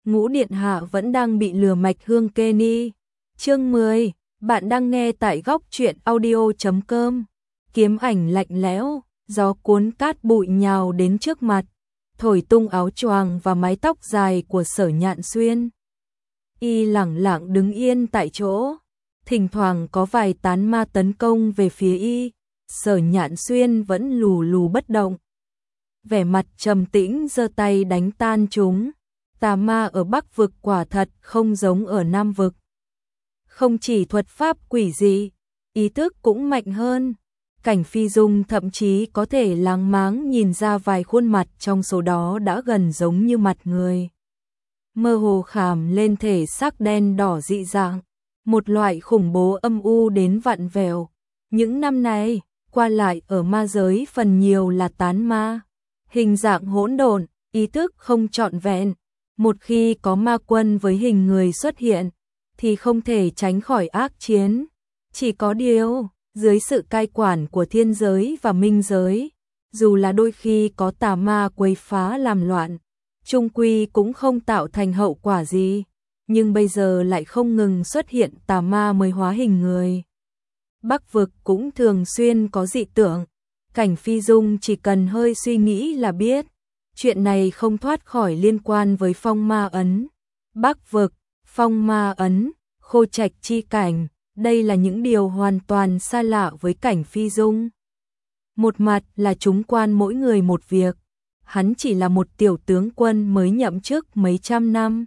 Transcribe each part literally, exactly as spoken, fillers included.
Ngũ điện hạ vẫn đang bị lừa mạch hương kê ni. Chương mười, bạn đang nghe tại góc truyện audio chấm com. Kiếm ảnh lạnh lẽo, gió cuốn cát bụi nhào đến trước mặt, thổi tung áo choàng và mái tóc dài của Sở Nhạn Xuyên. Y lẳng lặng đứng yên tại chỗ, thỉnh thoảng có vài tán ma tấn công về phía y, Sở Nhạn Xuyên vẫn lù lù bất động. Vẻ mặt trầm tĩnh giơ tay đánh tan chúng. Tà ma ở Bắc vực quả thật không giống ở Nam vực. Không chỉ thuật pháp quỷ dị, ý thức cũng mạnh hơn. Cảnh Phi Dung thậm chí có thể láng máng nhìn ra vài khuôn mặt trong số đó đã gần giống như mặt người. Mơ hồ khảm lên thể sắc đen đỏ dị dạng, một loại khủng bố âm u đến vặn vẹo. Những năm này, qua lại ở ma giới phần nhiều là tán ma, hình dạng hỗn độn, ý thức không trọn vẹn. Một khi có ma quân với hình người xuất hiện, thì không thể tránh khỏi ác chiến. Chỉ có điều, dưới sự cai quản của thiên giới và minh giới, dù là đôi khi có tà ma quấy phá làm loạn, chung quy cũng không tạo thành hậu quả gì. Nhưng bây giờ lại không ngừng xuất hiện tà ma mới hóa hình người. Bắc vực cũng thường xuyên có dị tượng. Cảnh Phi Dung chỉ cần hơi suy nghĩ là biết. Chuyện này không thoát khỏi liên quan với phong ma ấn. Bắc vực, phong ma ấn, khô trạch chi cảnh, đây là những điều hoàn toàn xa lạ với Cảnh Phi Dung. Một mặt là chúng quan mỗi người một việc, hắn chỉ là một tiểu tướng quân mới nhậm chức mấy trăm năm.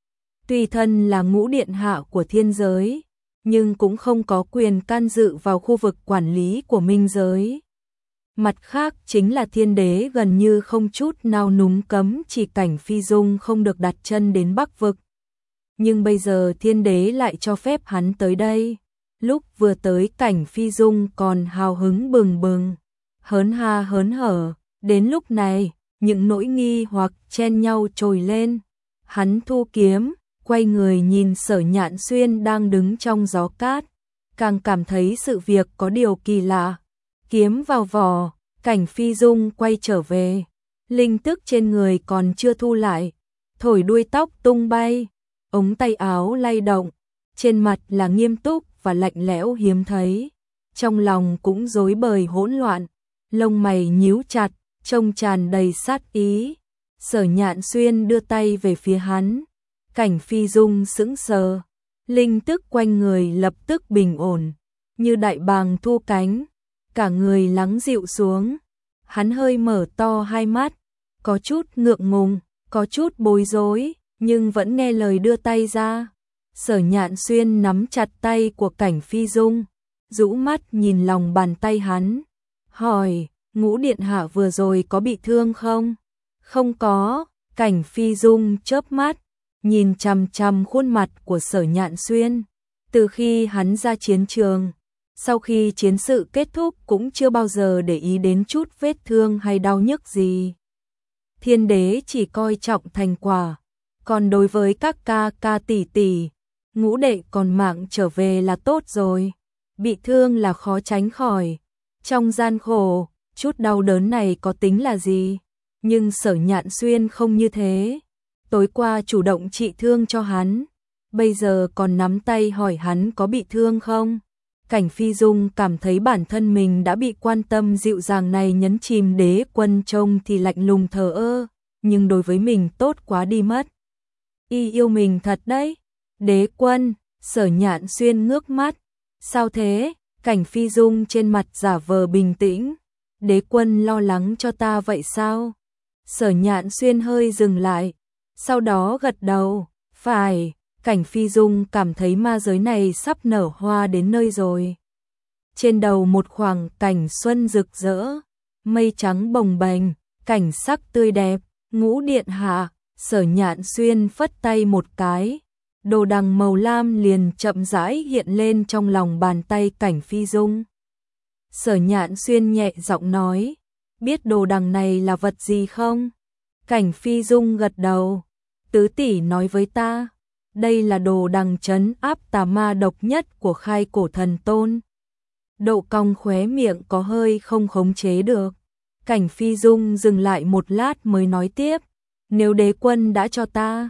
Tuy thân là ngũ điện hạ của thiên giới, nhưng cũng không có quyền can dự vào khu vực quản lý của minh giới. Mặt khác chính là thiên đế gần như không chút nào núng cấm chỉ Cảnh Phi Dung không được đặt chân đến Bắc vực. Nhưng bây giờ thiên đế lại cho phép hắn tới đây. Lúc vừa tới Cảnh Phi Dung còn hào hứng bừng bừng, hớn ha hớn hở. Đến lúc này, những nỗi nghi hoặc chen nhau trồi lên. Hắn thu kiếm, quay người nhìn Sở Nhạn Xuyên đang đứng trong gió cát. Càng cảm thấy sự việc có điều kỳ lạ. Kiếm vào vỏ, Cảnh Phi Dung quay trở về. Linh tức trên người còn chưa thu lại. Thổi đuôi tóc tung bay. Ống tay áo lay động. Trên mặt là nghiêm túc và lạnh lẽo hiếm thấy. Trong lòng cũng rối bời hỗn loạn. Lông mày nhíu chặt, trông tràn đầy sát ý. Sở Nhạn Xuyên đưa tay về phía hắn. Cảnh Phi Dung sững sờ. Linh tức quanh người lập tức bình ổn. Như đại bàng thu cánh. Cả người lắng dịu xuống. Hắn hơi mở to hai mắt. Có chút ngượng ngùng, có chút bối rối, nhưng vẫn nghe lời đưa tay ra. Sở Nhạn Xuyên nắm chặt tay của Cảnh Phi Dung, rũ mắt nhìn lòng bàn tay hắn. Hỏi, ngũ điện hạ vừa rồi có bị thương không? Không có. Cảnh Phi Dung chớp mắt, nhìn chằm chằm khuôn mặt của Sở Nhạn Xuyên. Từ khi hắn ra chiến trường, sau khi chiến sự kết thúc cũng chưa bao giờ để ý đến chút vết thương hay đau nhức gì. Thiên đế chỉ coi trọng thành quả, còn đối với các ca ca tỷ tỷ, ngũ đệ còn mạng trở về là tốt rồi. Bị thương là khó tránh khỏi. Trong gian khổ, chút đau đớn này có tính là gì? Nhưng Sở Nhạn Xuyên không như thế. Tối qua chủ động trị thương cho hắn, bây giờ còn nắm tay hỏi hắn có bị thương không? Cảnh Phi Dung cảm thấy bản thân mình đã bị quan tâm dịu dàng này nhấn chìm. Đế quân trông thì lạnh lùng thờ ơ, nhưng đối với mình tốt quá đi mất. Y yêu mình thật đấy. Đế quân, Sở Nhạn Xuyên ngước mắt. Sao thế? Cảnh Phi Dung trên mặt giả vờ bình tĩnh. Đế quân lo lắng cho ta vậy sao? Sở Nhạn Xuyên hơi dừng lại, sau đó gật đầu. Phải. Cảnh Phi Dung cảm thấy ma giới này sắp nở hoa đến nơi rồi. Trên đầu một khoảng cảnh xuân rực rỡ, mây trắng bồng bềnh, cảnh sắc tươi đẹp. Ngũ điện hạ, Sở Nhạn Xuyên phất tay một cái, đồ đằng màu lam liền chậm rãi hiện lên trong lòng bàn tay Cảnh Phi Dung. Sở Nhạn Xuyên nhẹ giọng nói, biết đồ đằng này là vật gì không? Cảnh Phi Dung gật đầu, tứ tỷ nói với ta. Đây là đồ đằng trấn áp tà ma độc nhất của Khai Cổ Thần Tôn. Độ cong khóe miệng có hơi không khống chế được. Cảnh Phi Dung dừng lại một lát mới nói tiếp. Nếu đế quân đã cho ta,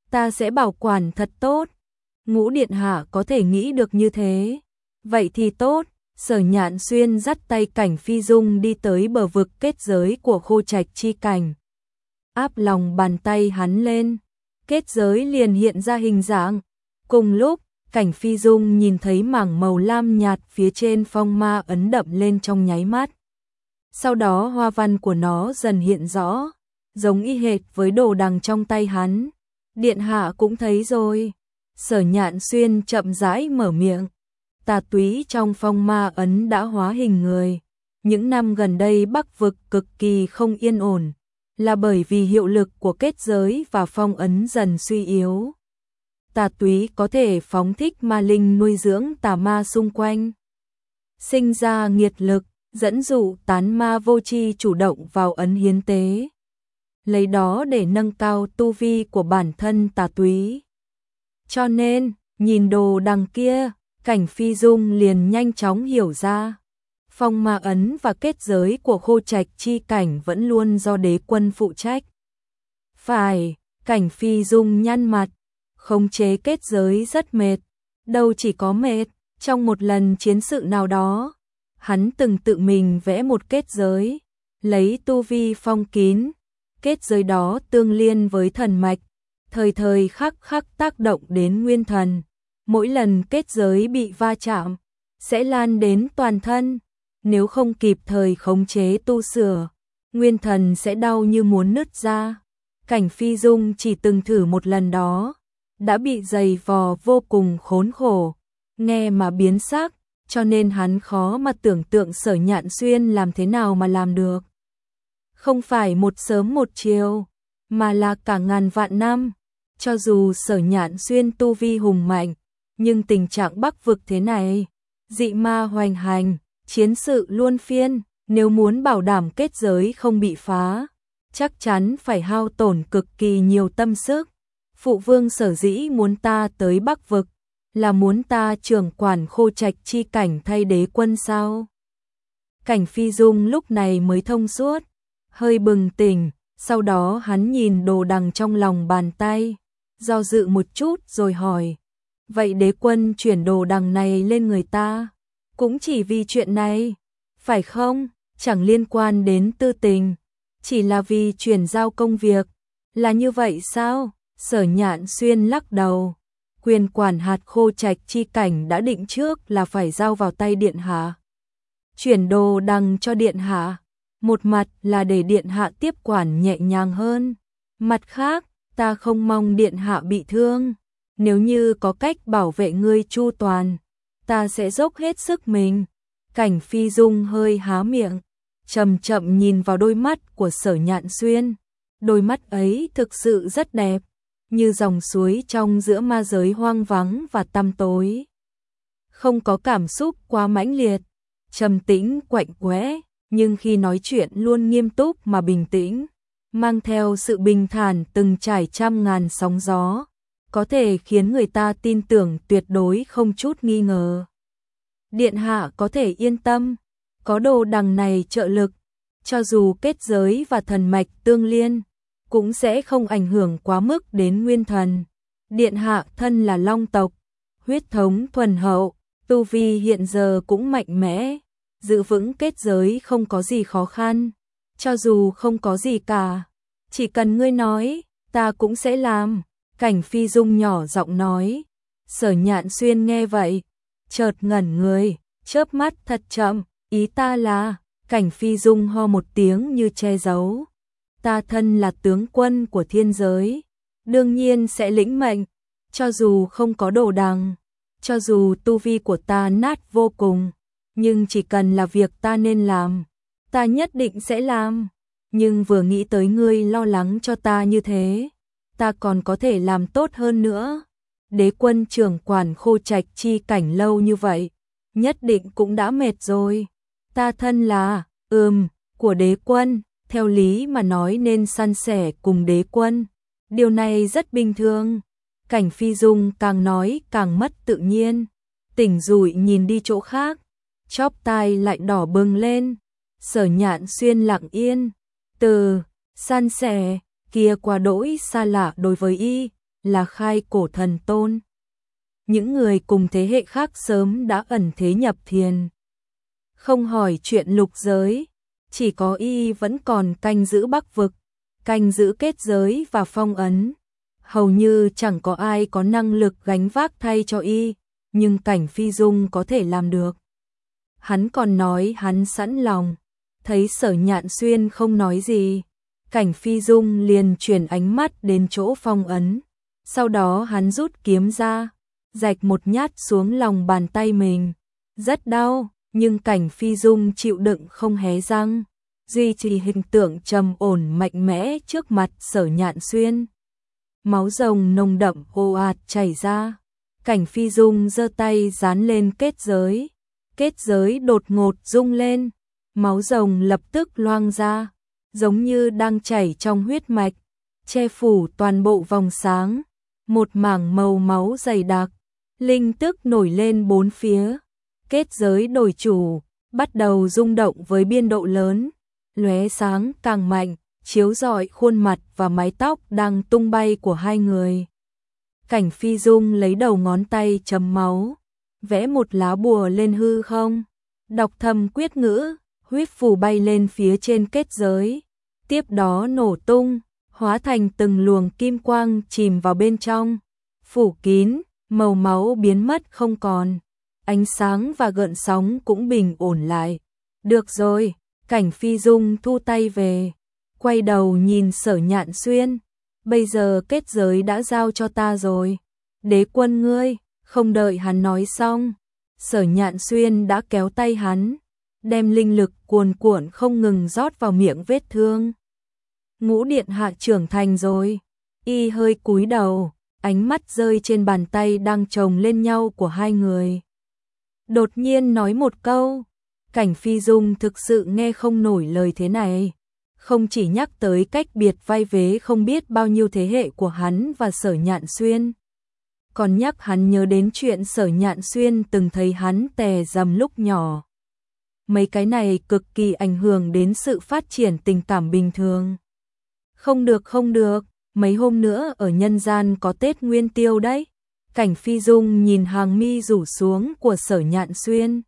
ta sẽ bảo quản thật tốt. Ngũ điện hạ có thể nghĩ được như thế. Vậy thì tốt. Sở Nhạn Xuyên dắt tay Cảnh Phi Dung đi tới bờ vực kết giới của Khô Trạch chi cảnh. Áp lòng bàn tay hắn lên, kết giới liền hiện ra hình dạng. Cùng lúc, Cảnh Phi Dung nhìn thấy mảng màu lam nhạt phía trên phong ma ấn đậm lên trong nháy mắt. Sau đó hoa văn của nó dần hiện rõ, giống y hệt với đồ đằng trong tay hắn. Điện hạ cũng thấy rồi. Sở Nhạn Xuyên chậm rãi mở miệng. Tà túy trong phong ma ấn đã hóa hình người. Những năm gần đây Bắc vực cực kỳ không yên ổn, là bởi vì hiệu lực của kết giới và phong ấn dần suy yếu. Tà túy có thể phóng thích ma linh nuôi dưỡng tà ma xung quanh, sinh ra nghiệt lực, dẫn dụ tán ma vô tri chủ động vào ấn hiến tế, lấy đó để nâng cao tu vi của bản thân tà túy. Cho nên, nhìn đồ đằng kia, Cảnh Phi Dung liền nhanh chóng hiểu ra. Phong ma ấn và kết giới của Khô Trạch chi cảnh vẫn luôn do đế quân phụ trách. Phải, Cảnh Phi Dung nhăn mặt, khống chế kết giới rất mệt. Đâu chỉ có mệt, trong một lần chiến sự nào đó, hắn từng tự mình vẽ một kết giới, lấy tu vi phong kín. Kết giới đó tương liên với thần mạch, thời thời khắc khắc tác động đến nguyên thần. Mỗi lần kết giới bị va chạm, sẽ lan đến toàn thân. Nếu không kịp thời khống chế tu sửa, nguyên thần sẽ đau như muốn nứt ra. Cảnh Phi Dung chỉ từng thử một lần đó, đã bị dày vò vô cùng khốn khổ, nghe mà biến sắc, cho nên hắn khó mà tưởng tượng Sở Nhạn Xuyên làm thế nào mà làm được. Không phải một sớm một chiều, mà là cả ngàn vạn năm. Cho dù Sở Nhạn Xuyên tu vi hùng mạnh, nhưng tình trạng Bắc vực thế này, dị ma hoành hành, chiến sự luân phiên, nếu muốn bảo đảm kết giới không bị phá, chắc chắn phải hao tổn cực kỳ nhiều tâm sức. Phụ vương sở dĩ muốn ta tới Bắc vực, là muốn ta trưởng quản Khô Trạch chi cảnh thay đế quân sao? Cảnh Phi Dung lúc này mới thông suốt, hơi bừng tỉnh, sau đó hắn nhìn đồ đằng trong lòng bàn tay, do dự một chút rồi hỏi, vậy đế quân chuyển đồ đằng này lên người ta, cũng chỉ vì chuyện này, phải không? Chẳng liên quan đến tư tình, chỉ là vì chuyển giao công việc, là như vậy sao? Sở Nhạn Xuyên lắc đầu, quyền quản hạt Khô Trạch chi cảnh đã định trước là phải giao vào tay điện hạ. Chuyển đồ đằng cho điện hạ, một mặt là để điện hạ tiếp quản nhẹ nhàng hơn, mặt khác, ta không mong điện hạ bị thương, nếu như có cách bảo vệ ngươi chu toàn, ta sẽ dốc hết sức mình. Cảnh Phi Dung hơi há miệng, chậm chậm nhìn vào đôi mắt của Sở Nhạn Xuyên, đôi mắt ấy thực sự rất đẹp, như dòng suối trong giữa ma giới hoang vắng và tăm tối. Không có cảm xúc quá mãnh liệt, trầm tĩnh quạnh quẽ, nhưng khi nói chuyện luôn nghiêm túc mà bình tĩnh, mang theo sự bình thản từng trải trăm ngàn sóng gió, có thể khiến người ta tin tưởng tuyệt đối không chút nghi ngờ. Điện hạ có thể yên tâm, có đồ đằng này trợ lực, cho dù kết giới và thần mạch tương liên, cũng sẽ không ảnh hưởng quá mức đến nguyên thần. Điện hạ thân là Long tộc, huyết thống thuần hậu, tu vi hiện giờ cũng mạnh mẽ, giữ vững kết giới không có gì khó khăn, cho dù không có gì cả, chỉ cần ngươi nói, ta cũng sẽ làm. Cảnh Phi Dung nhỏ giọng nói. Sở Nhạn Xuyên nghe vậy, chợt ngẩn người, chớp mắt thật chậm, ý ta là, Cảnh Phi Dung ho một tiếng như che giấu. Ta thân là tướng quân của thiên giới, đương nhiên sẽ lĩnh mệnh, cho dù không có đồ đằng, cho dù tu vi của ta nát vô cùng, nhưng chỉ cần là việc ta nên làm, ta nhất định sẽ làm. Nhưng vừa nghĩ tới ngươi lo lắng cho ta như thế, ta còn có thể làm tốt hơn nữa. Đế quân trưởng quản Khô Trạch chi cảnh lâu như vậy, nhất định cũng đã mệt rồi. Ta thân là, ừm, của đế quân, theo lý mà nói nên san sẻ cùng đế quân. Điều này rất bình thường. Cảnh Phi Dung càng nói càng mất tự nhiên, tỉnh rủi nhìn đi chỗ khác, chóp tai lại đỏ bừng lên. Sở Nhạn Xuyên lặng yên, từ san sẻ kia qua đỗi xa lạ đối với y, là khai cổ thần tôn. Những người cùng thế hệ khác sớm đã ẩn thế nhập thiền. Không hỏi chuyện lục giới, chỉ có y vẫn còn canh giữ Bắc vực, canh giữ kết giới và phong ấn. Hầu như chẳng có ai có năng lực gánh vác thay cho y, nhưng Cảnh Phi Dung có thể làm được. Hắn còn nói hắn sẵn lòng. Thấy Sở Nhạn Xuyên không nói gì, Cảnh Phi Dung liền chuyển ánh mắt đến chỗ phong ấn. Sau đó hắn rút kiếm ra, rạch một nhát xuống lòng bàn tay mình. Rất đau, nhưng Cảnh Phi Dung chịu đựng không hé răng, duy trì hình tượng trầm ổn mạnh mẽ trước mặt Sở Nhạn Xuyên. Máu rồng nồng đậm ồ ạt chảy ra. Cảnh Phi Dung giơ tay dán lên kết giới. Kết giới đột ngột rung lên, máu rồng lập tức loang ra, giống như đang chảy trong huyết mạch, che phủ toàn bộ vòng sáng. Một mảng màu máu dày đặc, linh tức nổi lên bốn phía. Kết giới đổi chủ, bắt đầu rung động với biên độ lớn, lóe sáng càng mạnh, chiếu rọi khuôn mặt và mái tóc đang tung bay của hai người. Cảnh Phi Dung lấy đầu ngón tay chấm máu, vẽ một lá bùa lên hư không, đọc thầm quyết ngữ, huyết phù bay lên phía trên kết giới, tiếp đó nổ tung, hóa thành từng luồng kim quang chìm vào bên trong, phủ kín, màu máu biến mất không còn, ánh sáng và gợn sóng cũng bình ổn lại. Được rồi, Cảnh Phi Dung thu tay về, quay đầu nhìn Sở Nhạn Xuyên, bây giờ kết giới đã giao cho ta rồi, đế quân ngươi. Không đợi hắn nói xong, Sở Nhạn Xuyên đã kéo tay hắn, đem linh lực cuồn cuộn không ngừng rót vào miệng vết thương. Ngũ điện hạ trưởng thành rồi. Y hơi cúi đầu, ánh mắt rơi trên bàn tay đang chồng lên nhau của hai người. Đột nhiên nói một câu, Cảnh Phi Dung thực sự nghe không nổi lời thế này. Không chỉ nhắc tới cách biệt vai vế không biết bao nhiêu thế hệ của hắn và Sở Nhạn Xuyên, còn nhắc hắn nhớ đến chuyện Sở Nhạn Xuyên từng thấy hắn tè dầm lúc nhỏ. Mấy cái này cực kỳ ảnh hưởng đến sự phát triển tình cảm bình thường. Không được không được, mấy hôm nữa ở nhân gian có Tết Nguyên Tiêu đấy. Cảnh Phi Dung nhìn hàng mi rủ xuống của Sở Nhạn Xuyên.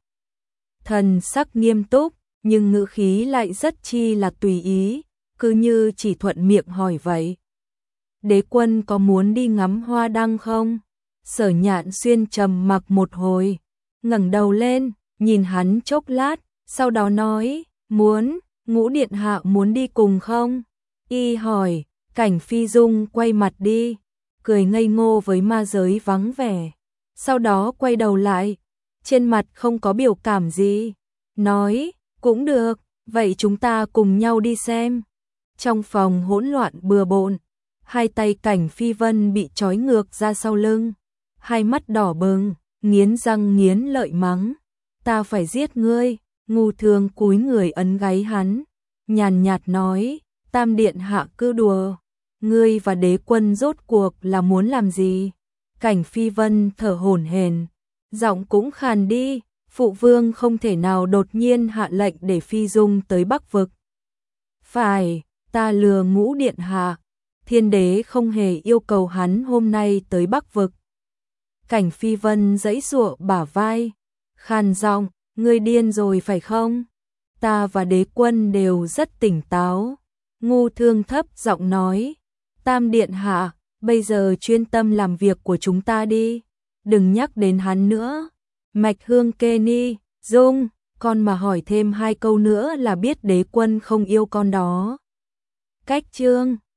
Thần sắc nghiêm túc, nhưng ngữ khí lại rất chi là tùy ý, cứ như chỉ thuận miệng hỏi vậy. Đế quân có muốn đi ngắm hoa đăng không? Sở Nhạn Xuyên trầm mặc một hồi, ngẩng đầu lên, nhìn hắn chốc lát, sau đó nói, muốn, Ngũ điện hạ muốn đi cùng không? Y hỏi, Cảnh Phi Dung quay mặt đi, cười ngây ngô với ma giới vắng vẻ, sau đó quay đầu lại, trên mặt không có biểu cảm gì, nói, cũng được, vậy chúng ta cùng nhau đi xem. Trong phòng hỗn loạn bừa bộn, hai tay Cảnh Phi Vân bị trói ngược ra sau lưng, hai mắt đỏ bừng, nghiến răng nghiến lợi mắng, ta phải giết ngươi. Ngu Thương cúi người ấn gáy hắn, nhàn nhạt nói, Tam điện hạ cứ đùa, ngươi và đế quân rốt cuộc là muốn làm gì? Cảnh Phi Vân thở hổn hển, giọng cũng khàn đi, phụ vương không thể nào đột nhiên hạ lệnh để Phi Dung tới Bắc vực. Phải, ta lừa Ngũ điện hạ, thiên đế không hề yêu cầu hắn hôm nay tới Bắc vực. Cảnh Phi Vân giãy giụa bả vai, khàn giọng, ngươi điên rồi phải không? Ta và đế quân đều rất tỉnh táo. Ngu Thương thấp giọng nói, Tam điện hạ, bây giờ chuyên tâm làm việc của chúng ta đi, đừng nhắc đến hắn nữa. Mạch Hương Kê Ni, Dung, con mà hỏi thêm hai câu nữa là biết đế quân không yêu con đó. Cách chương